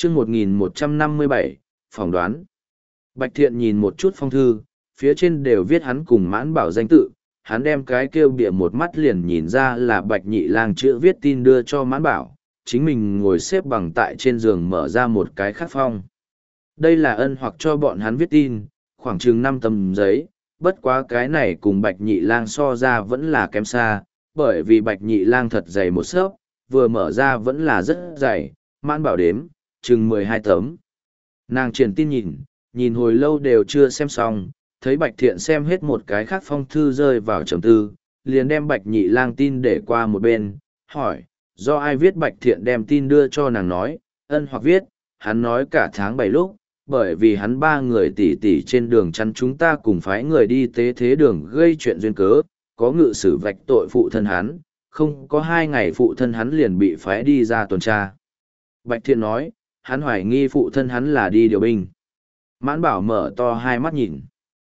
chương 1157, phỏng đoán. Bạch Thiện nhìn một chút phong thư, phía trên đều viết hắn cùng Mãn Bảo danh tự, hắn đem cái kêu bịa một mắt liền nhìn ra là Bạch Nhị Lang chữ viết tin đưa cho Mãn Bảo, chính mình ngồi xếp bằng tại trên giường mở ra một cái khắc phong. Đây là Ân Hoặc cho bọn hắn viết tin, khoảng chừng 5 tấm giấy, bất quá cái này cùng Bạch Nhị Lang so ra vẫn là kém xa, bởi vì Bạch Nhị Lang thật dày một xớp, vừa mở ra vẫn là rất dày, Mãn Bảo đếm, chừng 12 tấm. Nàng triển tin nhìn hồi lâu đều chưa xem xong, thấy Bạch Thiện xem hết một cái khác phong thư rơi vào trầm tư, liền đem Bạch Nhị Lang tin để qua một bên, hỏi, do ai viết? Bạch Thiện đem tin đưa cho nàng nói, Ân Hoặc viết, hắn nói cả tháng 7 lúc, bởi vì hắn 3 người tỉ tỉ trên đường chắn chúng ta cùng phái người đi tế thế đường gây chuyện duyên cớ, có ngự sử vạch tội phụ thân hắn, không có 2 ngày phụ thân hắn liền bị phái đi ra tuần tra. Bạch Thiện nói, hắn hoài nghi phụ thân hắn là đi điều binh. Mãn Bảo mở to hai mắt nhìn.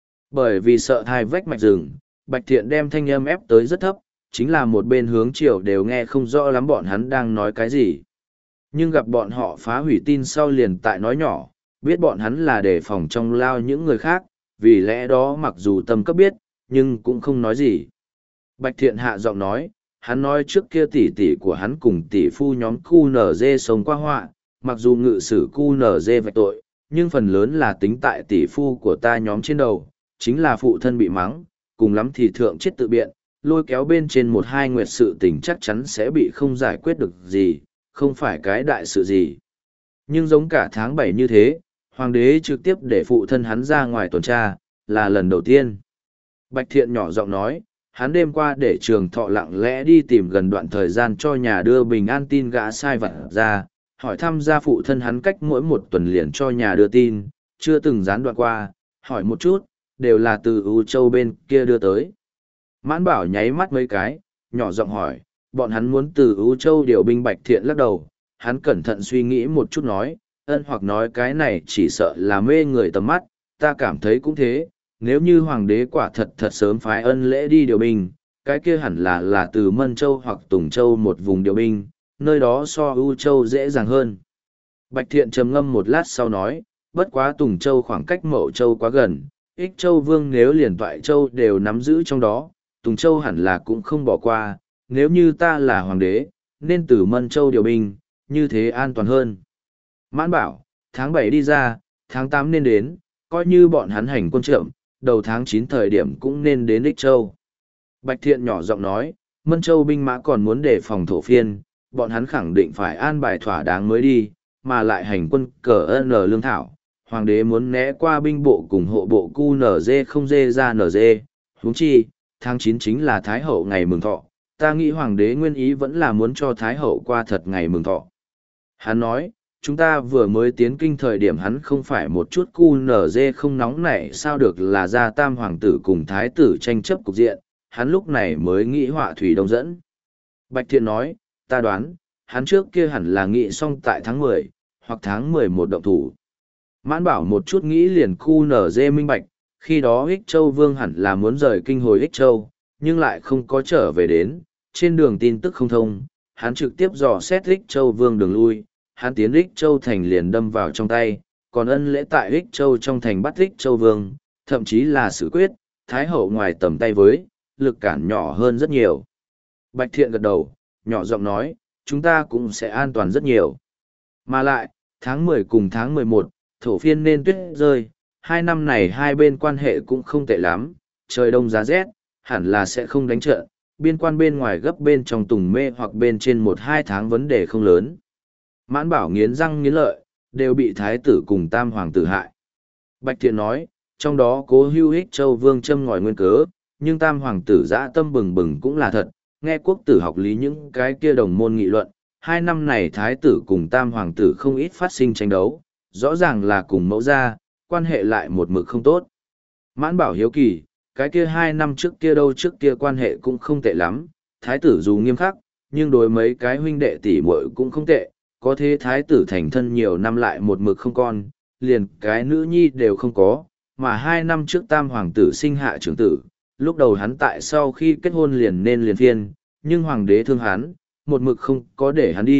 Bởi vì sợ thai vách mạch rừng, Bạch Thiện đem thanh âm ép tới rất thấp, chính là một bên hướng chiều đều nghe không rõ lắm bọn hắn đang nói cái gì. Nhưng gặp bọn họ phá hủy tin sau liền tại nói nhỏ, biết bọn hắn là đề phòng trong lao những người khác, vì lẽ đó mặc dù tâm cấp biết, nhưng cũng không nói gì. Bạch Thiện hạ giọng nói, hắn nói trước kia tỷ tỷ của hắn cùng tỷ phu nhóm QNZ sống qua họa, mặc dù ngự sử QNZ vạch tội, nhưng phần lớn là tính tại tỷ phu của ta nhóm trên đầu, chính là phụ thân bị mắng, cùng lắm thì thượng chết tự biện, lôi kéo bên trên 1-2 nguyệt sự tình chắc chắn sẽ bị không giải quyết được gì, không phải cái đại sự gì. Nhưng giống cả tháng 7 như thế, hoàng đế trực tiếp để phụ thân hắn ra ngoài tuần tra, là lần đầu tiên. Bạch Thiện nhỏ giọng nói, hắn đêm qua để Trường Thọ lặng lẽ đi tìm gần đoạn thời gian cho nhà đưa bình an tin gã sai vặt ra, hỏi thăm gia phụ thân hắn cách mỗi 1 tuần liền cho nhà đưa tin, chưa từng gián đoạn qua, hỏi một chút, đều là từ U Châu bên kia đưa tới. Mãn Bảo nháy mắt mấy cái, nhỏ giọng hỏi, bọn hắn muốn từ U Châu điều binh. Bạch Thiện lắc đầu, hắn cẩn thận suy nghĩ một chút nói, Ân Hoặc nói cái này chỉ sợ là mê người tầm mắt, ta cảm thấy cũng thế, nếu như hoàng đế quả thật sớm phái Ân Lễ đi điều binh, cái kia hẳn là từ Mân Châu hoặc Tùng Châu một vùng điều binh, nơi đó so U Châu dễ dàng hơn. Bạch Thiện trầm ngâm một lát sau nói, bất quá Tùng Châu khoảng cách Mậu Châu quá gần, Ích Châu Vương nếu liền Toại Châu đều nắm giữ trong đó, Tùng Châu hẳn là cũng không bỏ qua, nếu như ta là hoàng đế, nên từ Mân Châu điều binh, như thế an toàn hơn. Mãn Bảo, tháng 7 đi ra, tháng 8 nên đến, coi như bọn hắn hành quân chậm, đầu tháng 9 thời điểm cũng nên đến Ích Châu. Bạch Thiện nhỏ giọng nói, Mân Châu binh mã còn muốn đề phòng thổ phiên, bọn hắn khẳng định phải an bài thỏa đáng mới đi, mà lại hành quân cờ N lương thảo. Hoàng đế muốn né qua binh bộ cùng hộ bộ QNZ không dê ra NG, huống chi, tháng 9 chính là Thái Hậu ngày mừng thọ, ta nghĩ Hoàng đế nguyên ý vẫn là muốn cho Thái Hậu qua thật ngày mừng thọ. Hắn nói, chúng ta vừa mới tiến kinh thời điểm hắn không phải một chút QNZ không nóng nảy sao được là ra tam hoàng tử cùng thái tử tranh chấp cục diện, hắn lúc này mới nghĩ họa thủy đông dẫn. Bạch Thiện nói, ta đoán, hắn trước kia hẳn là nghĩ xong tại tháng 10, hoặc tháng 11 động thủ. Mãn Bảo một chút nghĩ liền QNZ minh bạch, khi đó Ích Châu Vương hẳn là muốn rời kinh hồi Ích Châu, nhưng lại không có trở về đến, trên đường tin tức không thông, hắn trực tiếp dò xét Ích Châu Vương đường lui, hắn tiến Ích Châu thành liền đâm vào trong tay, còn Ân Lễ tại Ích Châu trong thành bắt Ích Châu Vương, thậm chí là xử quyết, Thái Hậu ngoài tầm tay với, lực cản nhỏ hơn rất nhiều. Bạch Thiện gật đầu, nhỏ giọng nói, chúng ta cũng sẽ an toàn rất nhiều. Mà lại, tháng 10 cùng tháng 11, thổ phiên nên tuyết rơi, 2 năm này hai bên quan hệ cũng không tệ lắm, trời đông giá rét, hẳn là sẽ không đánh trận, biên quan bên ngoài gấp bên trong Tùng Mê hoặc bên trên 1-2 tháng vấn đề không lớn. Mãn Bảo nghiến răng nghiến lợi, đều bị thái tử cùng tam hoàng tử hại. Bạch Thiện nói, trong đó Cố Hưu Ích Châu Vương châm ngòi nguyên cớ, nhưng tam hoàng tử dã tâm bừng bừng cũng là thật, nghe quốc tử học lý những cái kia đồng môn nghị luận, 2 năm này thái tử cùng tam hoàng tử không ít phát sinh tranh đấu, rõ ràng là cùng mẫu gia, quan hệ lại một mực không tốt. Mãn Bảo hiếu kỳ, cái kia 2 năm trước kia đâu trước kia quan hệ cũng không tệ lắm, thái tử dù nghiêm khắc, nhưng đối mấy cái huynh đệ tỷ muội cũng không tệ, có thế thái tử thành thân nhiều năm lại một mực không con, liền cái nữ nhi đều không có, mà 2 năm trước tam hoàng tử sinh hạ trưởng tử, lúc đầu hắn tại sau khi kết hôn liền nên liền phiên, nhưng hoàng đế thương hắn, một mực không có để hắn đi,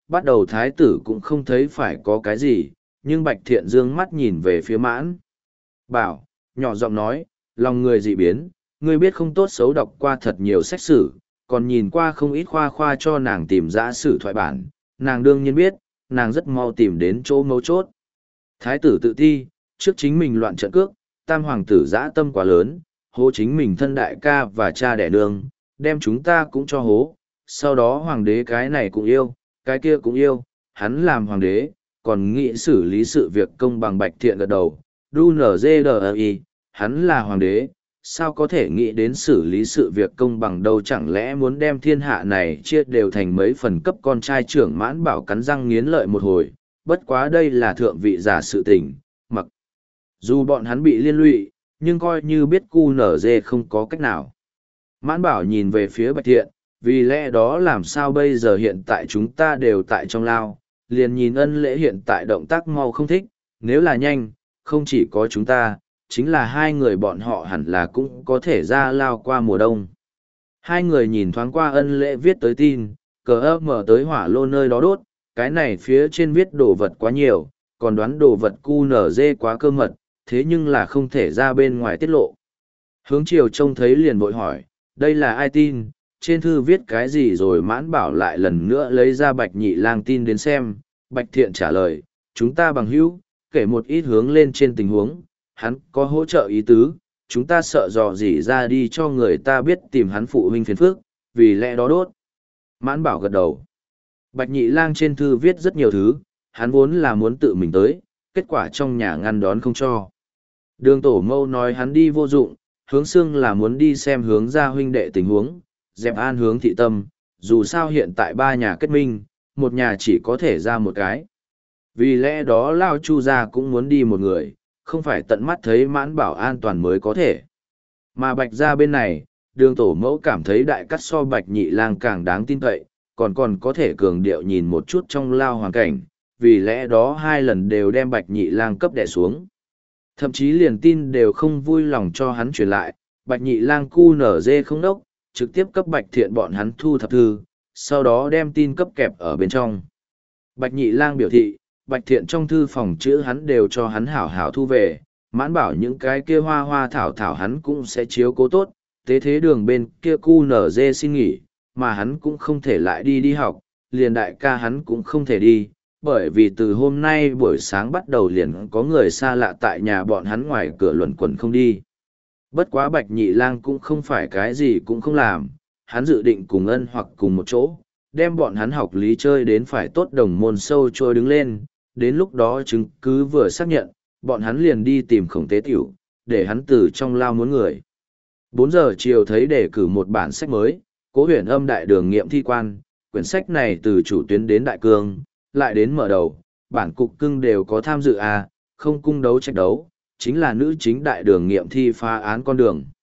bắt đầu thái tử cũng không thấy phải có cái gì, nhưng Bạch Thiện dương mắt nhìn về phía Mãn Bảo, nhỏ giọng nói, lòng người dị biến, ngươi biết không tốt xấu đọc qua thật nhiều sách sử, còn nhìn qua không ít khoa khoa cho nàng tìm ra sử thoại bản, nàng đương nhiên biết, nàng rất mau tìm đến chỗ mấu chốt. Thái tử tự thi, trước chính mình loạn trận cước, tam hoàng tử dã tâm quá lớn, hố chính mình thân đại ca và cha đẻ nương, đem chúng ta cũng cho hố, sau đó hoàng đế cái này cũng yêu, cái kia cũng yêu, hắn làm hoàng đế, còn nghĩ xử lý sự việc công bằng. Bạch Thiện gật đầu, DUNZDI, hắn là hoàng đế, sao có thể nghĩ đến xử lý sự việc công bằng đâu, chẳng lẽ muốn đem thiên hạ này chia đều thành mấy phần cấp. Con trai trưởng Mãn Bảo cắn răng nghiến lợi một hồi, bất quá đây là thượng vị giả sự tình, mặc dù bọn hắn bị liên lụy, nhưng coi như biết QNZ không có cách nào. Mãn Bảo nhìn về phía Bạch Thiện, vì lẽ đó làm sao bây giờ, hiện tại chúng ta đều tại trong lao, liền nhìn Ân Lễ hiện tại động tác mau không thích, nếu là nhanh, không chỉ có chúng ta, chính là hai người bọn họ hẳn là cũng có thể ra lao qua mùa đông. Hai người nhìn thoáng qua Ân Lễ viết tới tin, cờ mở tới hỏa lô nơi đó đốt, cái này phía trên viết đồ vật quá nhiều, còn đoán đồ vật QNZ quá cơ mật, thế nhưng là không thể ra bên ngoài tiết lộ. Hướng Triều trông thấy liền vội hỏi, đây là ai tin, trên thư viết cái gì rồi? Mãn Bảo lại lần nữa lấy ra Bạch Nhị Lang tin đến xem. Bạch Thiện trả lời, chúng ta bằng hữu, kể một ít hướng lên trên tình huống, hắn có hỗ trợ ý tứ, chúng ta sợ dò dỉ ra đi cho người ta biết tìm hắn phụ huynh phiền phức, vì lẽ đó đốt. Mãn Bảo gật đầu. Bạch Nhị Lang trên thư viết rất nhiều thứ, hắn vốn là muốn tự mình tới, kết quả trong nhà ngăn đón không cho. Đường Tổ Mâu nói hắn đi vô dụng, Hướng Xương là muốn đi xem Hướng gia huynh đệ tình huống, dẹp an Hướng thị tâm, dù sao hiện tại ba nhà kết minh, một nhà chỉ có thể ra một cái. Vì lẽ đó Lao Chu gia cũng muốn đi một người, không phải tận mắt thấy Mãn Bảo an toàn mới có thể. Mà Bạch gia bên này, Đường Tổ Mẫu cảm thấy đại cắt so Bạch Nhị Lang càng đáng tin cậy, còn có thể cường điệu nhìn một chút trong lao hoàn cảnh, vì lẽ đó hai lần đều đem Bạch Nhị Lang cấp đè xuống. Thậm chí liền tin đều không vui lòng cho hắn truyền lại, Bạch Nhị Lang QNZ không đốc, trực tiếp cấp Bạch Thiện bọn hắn thu thập thư, sau đó đem tin cấp kẹp ở bên trong. Bạch Nhị Lang biểu thị, Bạch Thiện trong thư phòng chữ hắn đều cho hắn hảo hảo thu về, Mãn Bảo những cái kia hoa hoa thảo thảo hắn cũng sẽ chiếu cố tốt, tế thế Đường bên kia QNZ xin nghỉ, mà hắn cũng không thể lại đi học, liền đại ca hắn cũng không thể đi, bởi vì từ hôm nay buổi sáng bắt đầu liền có người xa lạ tại nhà bọn hắn ngoài cửa luẩn quẩn không đi. Bất quá Bạch Nhị Lang cũng không phải cái gì cũng không làm, hắn dự định cùng Ân hoặc cùng một chỗ, đem bọn hắn học lý chơi đến phải tốt đồng môn sâu trôi đứng lên, đến lúc đó chứng cứ vừa xác nhận, bọn hắn liền đi tìm Khổng Tế Tiểu, để hắn từ trong lao muốn người. 4 giờ chiều thấy đề cử một bản sách mới, Cố Huyền Âm đại đường nghiệm thi quan, quyển sách này từ chủ tuyến đến đại cương, lại đến mở đầu, bản cục cưng đều có tham dự không cung đấu trách đấu, chính là nữ chính đại đường nghiệm thi phá án con đường.